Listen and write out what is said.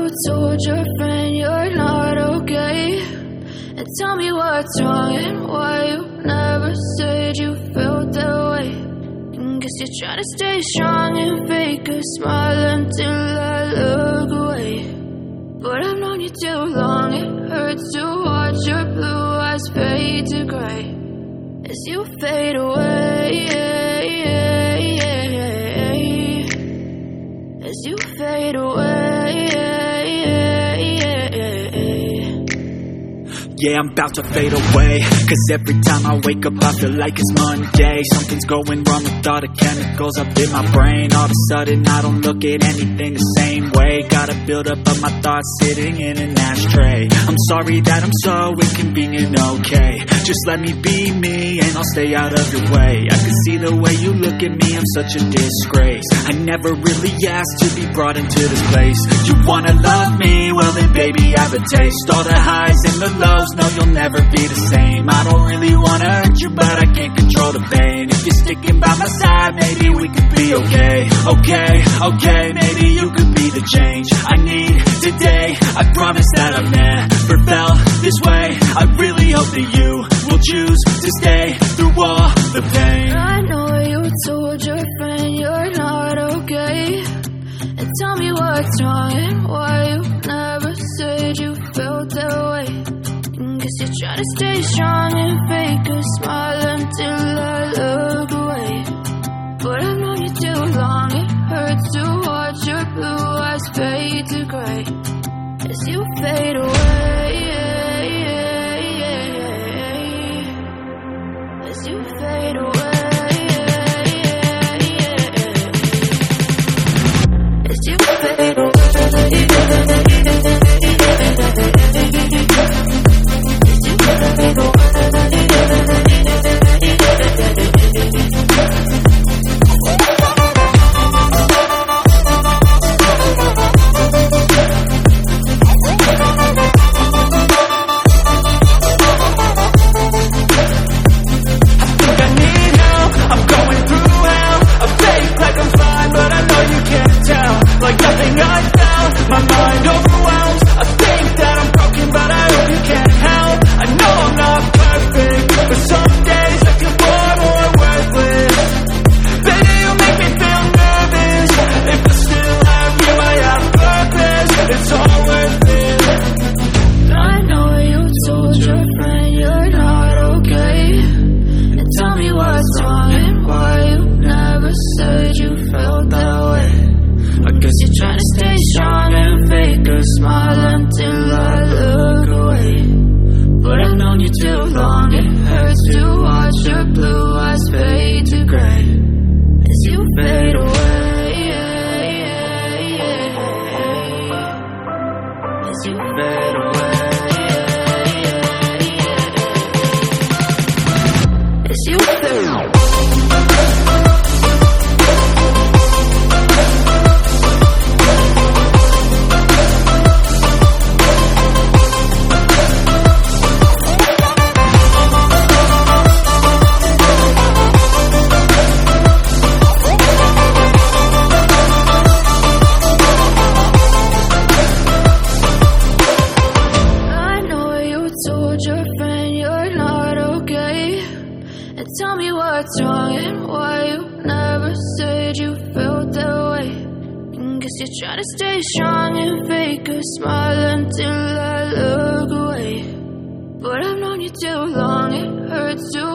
told your friend you're not okay, and tell me what's wrong and why you never said you felt that way. Guess you're trying to stay strong and fake a smile until I look away. But I've known you too long, it hurts to watch your blue eyes fade to gray as you fade away, as you fade away. Yeah, I'm about to fade away, cause every time I wake up I feel like it's Monday. Something's going wrong with all the chemicals up in my brain. All of a sudden I don't look at anything the same way. Got a buildup of my thoughts sitting in an ashtray. I'm sorry that I'm so inconvenient, okay. Just let me be me and I'll stay out of your way. I can see the way you look at me, I'm such a disgrace. I never really asked to be brought into this place. You wanna love me? Well then baby I have a taste. All the highs and the lows, no, you'll never be the same. I don't really wanna hurt you, but I can't control the pain. If you're sticking by my side, maybe we could be okay. Okay, maybe you could be the change I need today. I promise that I've never felt this way. I really hope that you will choose to stay through all the pain. I know you told your friend you're not okay, and tell me what's wrong and why you never said you felt that way. Guess you're trying to stay strong and fake a smile until I look away. But I've known you too long, it hurts to watch your blue eyes fade to gray as you fade away, as you fade away, as you fade away. You're trying to stay strong and fake a smile until I look away. But I've known you too long, it hurts to watch your blue eyes fade to gray as you fade away, as you fade away, as you fade away. Tell me what's wrong and why you never said you felt that way. Guess you're trying to stay strong and fake a smile until I look away. But I've known you too long, it hurts to